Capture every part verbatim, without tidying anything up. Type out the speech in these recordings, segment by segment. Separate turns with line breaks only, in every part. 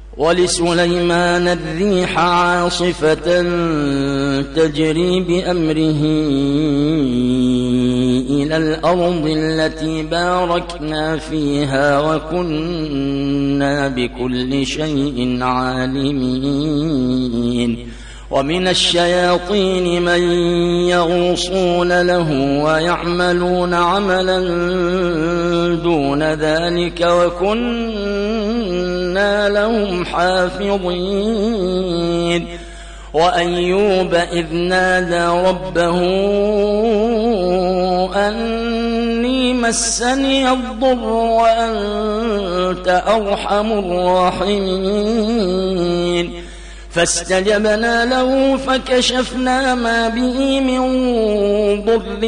ولسليمان الريح عاصفة تجري بأمره إلى الأرض التي باركنا فيها وكنا بكل شيء عالمين. ومن الشياطين من يغوصون له ويعملون عملا دون ذلك وكنا لهم حافظين. وأيوب إذ نادى ربه أني مسني الضر وأنت أرحم الراحمين فاستجبنا له فكشفنا ما به من ضر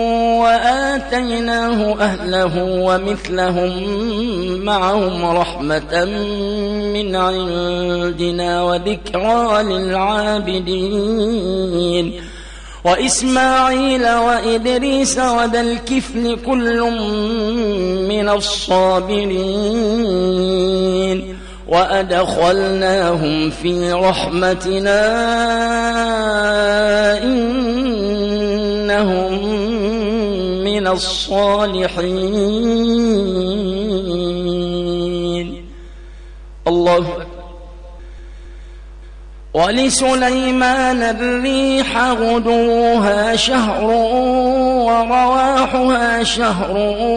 وآتيناه أهله ومثلهم معهم رحمة من عندنا وذكرى للعابدين. وإسماعيل وإدريس وذا الكفل كل من الصابرين وأدخلناهم في رحمتنا إنهم من الصالحين. الله أكبر. ولسليمان الريح غدوها شهر ورواحها شهر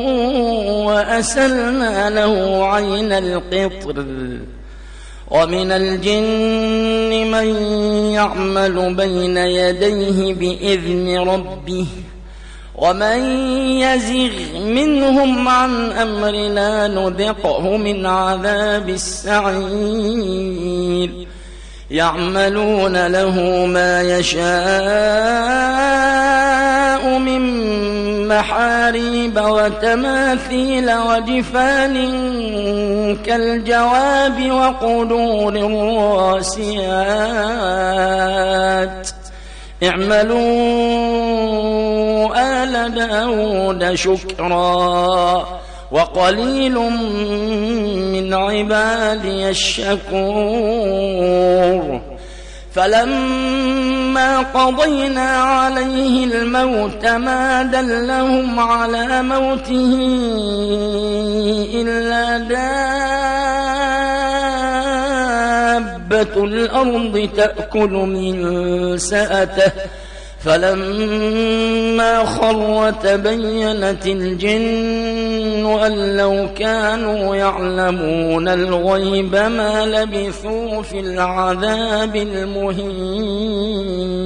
وأسلنا له عين القطر. ومن الجن من يعمل بين يديه بإذن ربه ومن يزغ منهم عن أمرنا نذقه من عذاب السعير. يعملون له ما يشاء من محاريب وتماثيل وجفان كالجواب وقدور الراسيات. اعملوا آل داود شكرا وقليل من عبادي الشكور. فلما قضينا عليه الموت ما دلهم على موته إلا دابة الأرض تأكل من سأته فلما خر تبينت الجن أن لو كانوا يعلمون الغيب ما لبثوا في العذاب المهين.